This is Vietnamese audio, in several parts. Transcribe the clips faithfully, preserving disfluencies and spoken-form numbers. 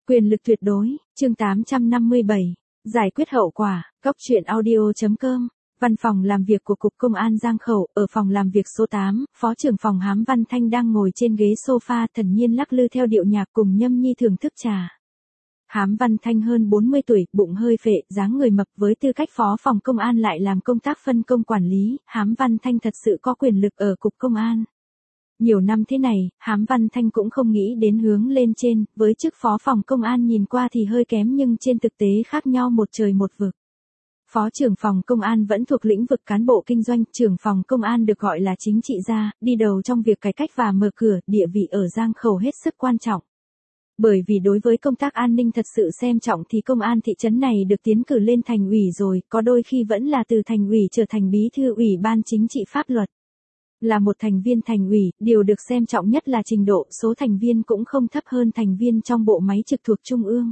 Quyền lực tuyệt đối, chương tám trăm năm mươi bảy, giải quyết hậu quả, góc truyện audio.com. Văn phòng làm việc của Cục Công an Giang Khẩu, ở phòng làm việc số tám, Phó trưởng phòng Hám Văn Thanh đang ngồi trên ghế sofa thản nhiên lắc lư theo điệu nhạc cùng Nhâm Nhi thưởng thức trà. Hám Văn Thanh hơn bốn mươi tuổi, bụng hơi phệ, dáng người mập, với tư cách phó phòng công an lại làm công tác phân công quản lý, Hám Văn Thanh thật sự có quyền lực ở Cục Công an. Nhiều năm thế này, Hám Văn Thanh cũng không nghĩ đến hướng lên trên, với chức phó phòng công an nhìn qua thì hơi kém nhưng trên thực tế khác nhau một trời một vực. Phó trưởng phòng công an vẫn thuộc lĩnh vực cán bộ kinh doanh, trưởng phòng công an được gọi là chính trị gia, đi đầu trong việc cải cách và mở cửa, địa vị ở Giang Khẩu hết sức quan trọng. Bởi vì đối với công tác an ninh thật sự xem trọng thì công an thị trấn này được tiến cử lên thành ủy rồi, có đôi khi vẫn là từ thành ủy trở thành bí thư ủy ban chính trị pháp luật. Là một thành viên thành ủy, điều được xem trọng nhất là trình độ, số thành viên cũng không thấp hơn thành viên trong bộ máy trực thuộc trung ương.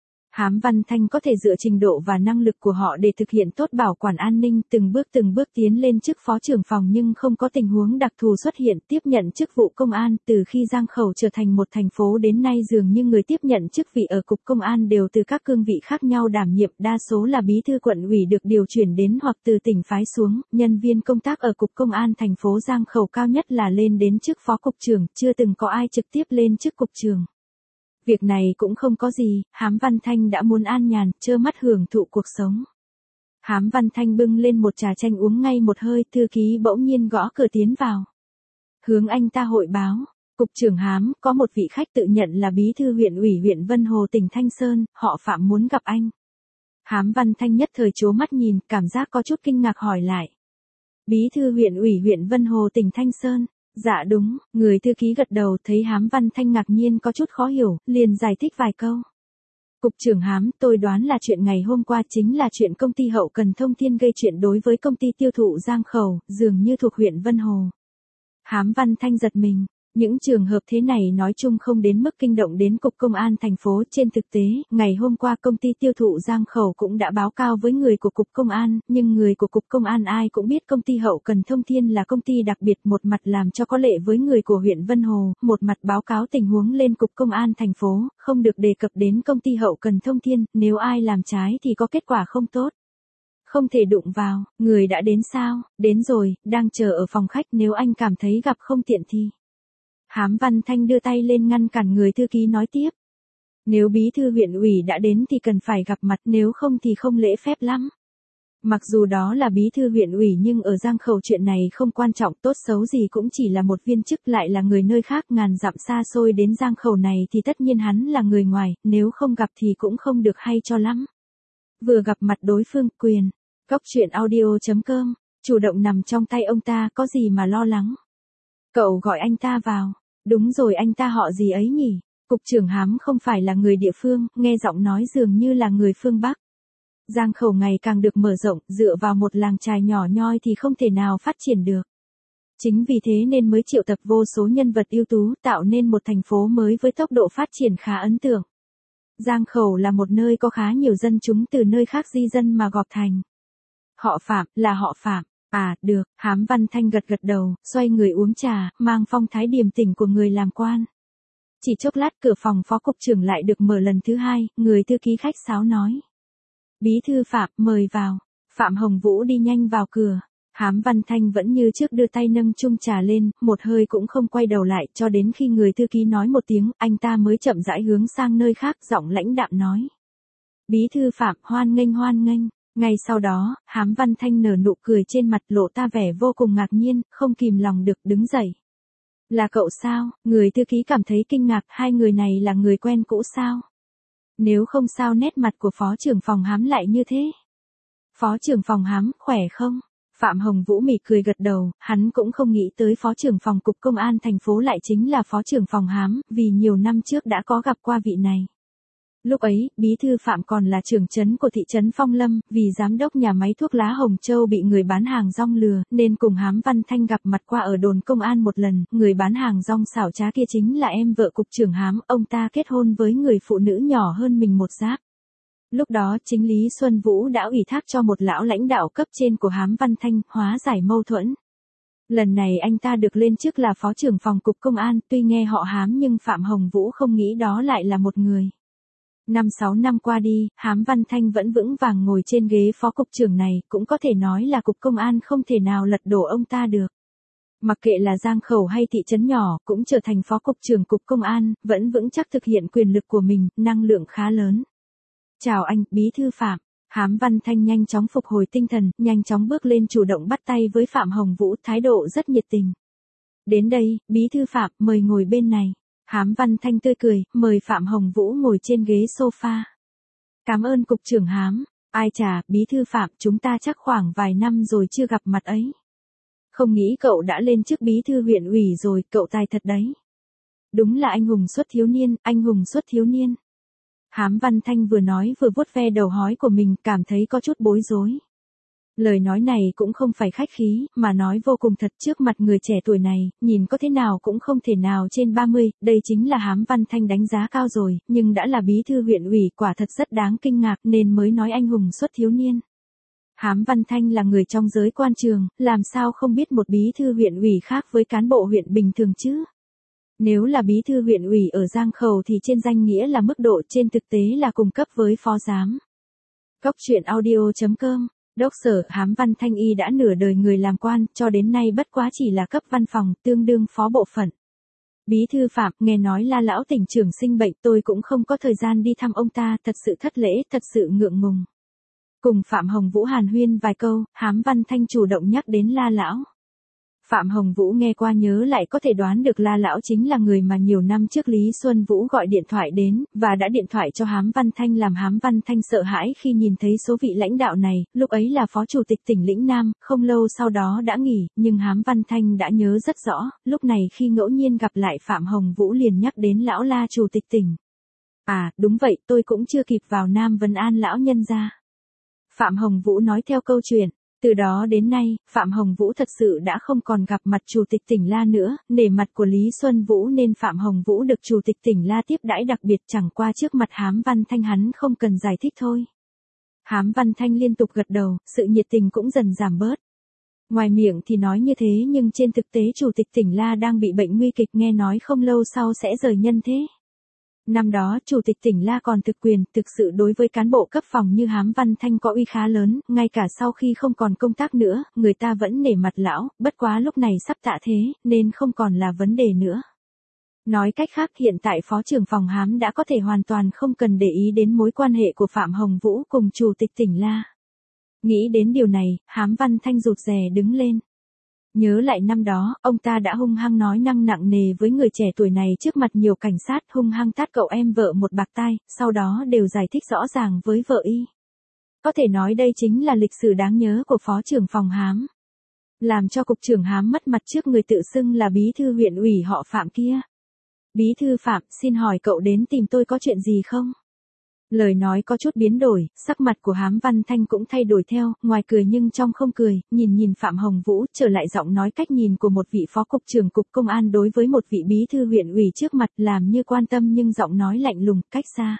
Hám Văn Thanh có thể dựa trình độ và năng lực của họ để thực hiện tốt bảo quản an ninh, từng bước từng bước tiến lên chức phó trưởng phòng nhưng không có tình huống đặc thù xuất hiện tiếp nhận chức vụ công an. Từ khi Giang Khẩu trở thành một thành phố đến nay dường như người tiếp nhận chức vị ở Cục Công an đều từ các cương vị khác nhau đảm nhiệm, đa số là bí thư quận ủy được điều chuyển đến hoặc từ tỉnh phái xuống, nhân viên công tác ở Cục Công an thành phố Giang Khẩu cao nhất là lên đến chức phó cục trưởng, chưa từng có ai trực tiếp lên chức cục trưởng. Việc này cũng không có gì, Hám Văn Thanh đã muốn an nhàn, trơ mắt hưởng thụ cuộc sống. Hám Văn Thanh bưng lên một trà chanh uống ngay một hơi, thư ký bỗng nhiên gõ cửa tiến vào. Hướng anh ta hội báo, Cục trưởng Hám, có một vị khách tự nhận là bí thư huyện ủy huyện Vân Hồ tỉnh Thanh Sơn, họ Phạm muốn gặp anh. Hám Văn Thanh nhất thời trố mắt nhìn, cảm giác có chút kinh ngạc hỏi lại. Bí thư huyện ủy huyện Vân Hồ tỉnh Thanh Sơn. Dạ đúng, người thư ký gật đầu, thấy Hám Văn Thanh ngạc nhiên có chút khó hiểu, liền giải thích vài câu. Cục trưởng Hám, tôi đoán là chuyện ngày hôm qua chính là chuyện công ty Hậu Cần Thông Thiên gây chuyện đối với công ty tiêu thụ Giang Khẩu, dường như thuộc huyện Vân Hồ. Hám Văn Thanh giật mình. Những trường hợp thế này nói chung không đến mức kinh động đến Cục Công an thành phố. Trên thực tế, ngày hôm qua công ty tiêu thụ Giang Khẩu cũng đã báo cáo với người của Cục Công an, nhưng người của Cục Công an ai cũng biết công ty Hậu Cần Thông Thiên là công ty đặc biệt, một mặt làm cho có lệ với người của huyện Vân Hồ, một mặt báo cáo tình huống lên Cục Công an thành phố, không được đề cập đến công ty Hậu Cần Thông Thiên, nếu ai làm trái thì có kết quả không tốt. Không thể đụng vào, người đã đến sao? Đến rồi, đang chờ ở phòng khách, nếu anh cảm thấy gặp không tiện thì... Hám Văn Thanh đưa tay lên ngăn cản người thư ký nói tiếp. Nếu bí thư huyện ủy đã đến thì cần phải gặp mặt, nếu không thì không lễ phép lắm. Mặc dù đó là bí thư huyện ủy nhưng ở Giang Khẩu chuyện này không quan trọng, tốt xấu gì cũng chỉ là một viên chức, lại là người nơi khác ngàn dặm xa xôi đến Giang Khẩu này thì tất nhiên hắn là người ngoài, nếu không gặp thì cũng không được hay cho lắm. Vừa gặp mặt đối phương, quyền, góc truyện audio.com, chủ động nằm trong tay ông ta, có gì mà lo lắng. Cậu gọi anh ta vào. Đúng rồi, anh ta họ gì ấy nhỉ? Cục trưởng Hám không phải là người địa phương, nghe giọng nói dường như là người phương Bắc. Giang Khẩu ngày càng được mở rộng, dựa vào một làng chài nhỏ nhoi thì không thể nào phát triển được. Chính vì thế nên mới triệu tập vô số nhân vật ưu tú, tạo nên một thành phố mới với tốc độ phát triển khá ấn tượng. Giang Khẩu là một nơi có khá nhiều dân chúng từ nơi khác di dân mà gộp thành. Họ Phạm, là họ Phạm. À, được, Hám Văn Thanh gật gật đầu, xoay người uống trà, mang phong thái điềm tĩnh của người làm quan. Chỉ chốc lát cửa phòng phó cục trưởng lại được mở lần thứ hai, người thư ký khách sáo nói. Bí thư Phạm, mời vào. Phạm Hồng Vũ đi nhanh vào cửa. Hám Văn Thanh vẫn như trước đưa tay nâng chung trà lên, một hơi cũng không quay đầu lại, cho đến khi người thư ký nói một tiếng, anh ta mới chậm rãi hướng sang nơi khác, giọng lãnh đạm nói. Bí thư Phạm, hoan nghênh hoan nghênh. Ngay sau đó, Hám Văn Thanh nở nụ cười trên mặt, lộ ta vẻ vô cùng ngạc nhiên, không kìm lòng được đứng dậy. Là cậu sao? Người thư ký cảm thấy kinh ngạc, hai người này là người quen cũ sao? Nếu không sao nét mặt của phó trưởng phòng Hám lại như thế? Phó trưởng phòng Hám, khỏe không? Phạm Hồng Vũ mỉm cười gật đầu, hắn cũng không nghĩ tới phó trưởng phòng Cục Công an thành phố lại chính là phó trưởng phòng Hám, vì nhiều năm trước đã có gặp qua vị này. Lúc ấy, bí thư Phạm còn là trưởng trấn của thị trấn Phong Lâm, vì giám đốc nhà máy thuốc lá Hồng Châu bị người bán hàng rong lừa, nên cùng Hám Văn Thanh gặp mặt qua ở đồn công an một lần, người bán hàng rong xảo trá kia chính là em vợ cục trưởng Hám, ông ta kết hôn với người phụ nữ nhỏ hơn mình một giáp. Lúc đó chính Lý Xuân Vũ đã ủy thác cho một lão lãnh đạo cấp trên của Hám Văn Thanh, hóa giải mâu thuẫn. Lần này anh ta được lên chức là phó trưởng phòng Cục Công an, tuy nghe họ Hám nhưng Phạm Hồng Vũ không nghĩ đó lại là một người. Năm sáu năm qua đi, Hám Văn Thanh vẫn vững vàng ngồi trên ghế phó cục trưởng này, cũng có thể nói là cục công an không thể nào lật đổ ông ta được. Mặc kệ là Giang Khẩu hay thị trấn nhỏ, cũng trở thành phó cục trưởng cục công an, vẫn vững chắc thực hiện quyền lực của mình, năng lượng khá lớn. Chào anh, Bí thư Phạm. Hám Văn Thanh nhanh chóng phục hồi tinh thần, nhanh chóng bước lên chủ động bắt tay với Phạm Hồng Vũ, thái độ rất nhiệt tình. Đến đây, Bí thư Phạm, mời ngồi bên này. Hám Văn Thanh tươi cười, mời Phạm Hồng Vũ ngồi trên ghế sofa. Cảm ơn cục trưởng Hám. Ai chà, Bí thư Phạm, chúng ta chắc khoảng vài năm rồi chưa gặp mặt ấy. Không nghĩ cậu đã lên chức bí thư huyện ủy rồi, cậu tài thật đấy. Đúng là anh hùng xuất thiếu niên, anh hùng xuất thiếu niên. Hám Văn Thanh vừa nói vừa vuốt ve đầu hói của mình, cảm thấy có chút bối rối. Lời nói này cũng không phải khách khí, mà nói vô cùng thật trước mặt người trẻ tuổi này, nhìn có thế nào cũng không thể nào trên ba mươi, đây chính là Hám Văn Thanh đánh giá cao rồi, nhưng đã là bí thư huyện ủy, quả thật rất đáng kinh ngạc nên mới nói anh hùng xuất thiếu niên. Hám Văn Thanh là người trong giới quan trường, làm sao không biết một bí thư huyện ủy khác với cán bộ huyện bình thường chứ? Nếu là bí thư huyện ủy ở Giang Khẩu thì trên danh nghĩa là mức độ, trên thực tế là cùng cấp với phó giám. Cóc truyện audio chấm com, đốc sở. Hám Văn Thanh y đã nửa đời người làm quan, cho đến nay bất quá chỉ là cấp văn phòng, tương đương phó bộ phận. Bí thư Phạm, nghe nói La lão tỉnh trưởng sinh bệnh, tôi cũng không có thời gian đi thăm ông ta, thật sự thất lễ, thật sự ngượng ngùng. Cùng Phạm Hồng Vũ hàn huyên vài câu, Hám Văn Thanh chủ động nhắc đến La lão. Phạm Hồng Vũ nghe qua nhớ lại có thể đoán được La lão chính là người mà nhiều năm trước Lý Xuân Vũ gọi điện thoại đến, và đã điện thoại cho Hám Văn Thanh, làm Hám Văn Thanh sợ hãi khi nhìn thấy số vị lãnh đạo này, lúc ấy là phó chủ tịch tỉnh Lĩnh Nam, không lâu sau đó đã nghỉ, nhưng Hám Văn Thanh đã nhớ rất rõ, lúc này khi ngẫu nhiên gặp lại Phạm Hồng Vũ liền nhắc đến lão La chủ tịch tỉnh. À, đúng vậy, tôi cũng chưa kịp vào Nam vấn an lão nhân gia. Phạm Hồng Vũ nói theo câu chuyện. Từ đó đến nay, Phạm Hồng Vũ thật sự đã không còn gặp mặt chủ tịch tỉnh La nữa, nể mặt của Lý Xuân Vũ nên Phạm Hồng Vũ được chủ tịch tỉnh La tiếp đãi đặc biệt, chẳng qua trước mặt Hám Văn Thanh hắn không cần giải thích thôi. Hám Văn Thanh liên tục gật đầu, sự nhiệt tình cũng dần giảm bớt. Ngoài miệng thì nói như thế nhưng trên thực tế chủ tịch tỉnh La đang bị bệnh nguy kịch, nghe nói không lâu sau sẽ rời nhân thế. Năm đó, Chủ tịch tỉnh La còn thực quyền, thực sự đối với cán bộ cấp phòng như Hám Văn Thanh có uy khá lớn, ngay cả sau khi không còn công tác nữa, người ta vẫn nể mặt lão, bất quá lúc này sắp tạ thế, nên không còn là vấn đề nữa. Nói cách khác, hiện tại Phó trưởng phòng Hám đã có thể hoàn toàn không cần để ý đến mối quan hệ của Phạm Hồng Vũ cùng Chủ tịch tỉnh La. Nghĩ đến điều này, Hám Văn Thanh rụt rè đứng lên. Nhớ lại năm đó, ông ta đã hung hăng nói năng nặng nề với người trẻ tuổi này trước mặt nhiều cảnh sát, hung hăng tát cậu em vợ một bạt tai, sau đó đều giải thích rõ ràng với vợ y. Có thể nói đây chính là lịch sử đáng nhớ của Phó trưởng phòng Hám. Làm cho cục trưởng Hám mất mặt trước người tự xưng là bí thư huyện ủy họ Phạm kia. Bí thư Phạm, xin hỏi cậu đến tìm tôi có chuyện gì không? Lời nói có chút biến đổi, sắc mặt của Hám Văn Thanh cũng thay đổi theo, ngoài cười nhưng trong không cười, nhìn nhìn Phạm Hồng Vũ, trở lại giọng nói cách nhìn của một vị phó cục trưởng cục công an đối với một vị bí thư huyện ủy trước mặt, làm như quan tâm nhưng giọng nói lạnh lùng, cách xa.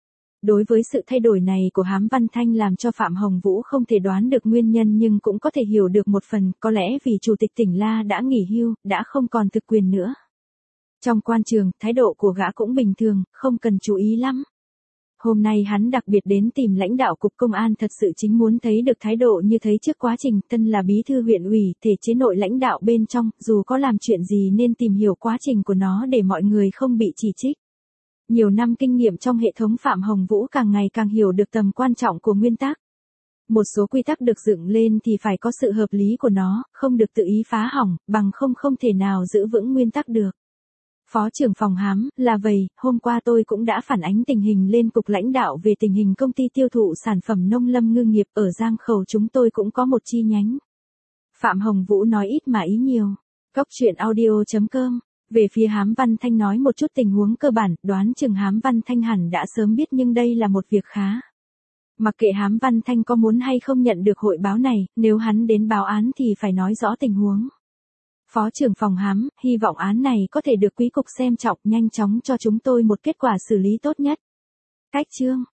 Đối với sự thay đổi này của Hám Văn Thanh làm cho Phạm Hồng Vũ không thể đoán được nguyên nhân nhưng cũng có thể hiểu được một phần, có lẽ vì Chủ tịch tỉnh La đã nghỉ hưu, đã không còn thực quyền nữa. Trong quan trường, thái độ của gã cũng bình thường, không cần chú ý lắm. Hôm nay hắn đặc biệt đến tìm lãnh đạo cục công an thật sự chính muốn thấy được thái độ như thấy trước quá trình, thân là bí thư huyện ủy, thể chế nội lãnh đạo bên trong, dù có làm chuyện gì nên tìm hiểu quá trình của nó để mọi người không bị chỉ trích. Nhiều năm kinh nghiệm trong hệ thống Phạm Hồng Vũ càng ngày càng hiểu được tầm quan trọng của nguyên tắc. Một số quy tắc được dựng lên thì phải có sự hợp lý của nó, không được tự ý phá hỏng, bằng không không thể nào giữ vững nguyên tắc được. Phó trưởng phòng Hám, là vậy, hôm qua tôi cũng đã phản ánh tình hình lên cục lãnh đạo về tình hình công ty tiêu thụ sản phẩm nông lâm ngư nghiệp ở Giang Khẩu, chúng tôi cũng có một chi nhánh. Phạm Hồng Vũ nói ít mà ý nhiều. Cóc truyện audio chấm com. Về phía Hám Văn Thanh nói một chút tình huống cơ bản, đoán chừng Hám Văn Thanh hẳn đã sớm biết nhưng đây là một việc khá. Mặc kệ Hám Văn Thanh có muốn hay không nhận được hội báo này, nếu hắn đến báo án thì phải nói rõ tình huống. Phó trưởng phòng Hám, hy vọng án này có thể được quý cục xem trọng, nhanh chóng cho chúng tôi một kết quả xử lý tốt nhất. Cách chương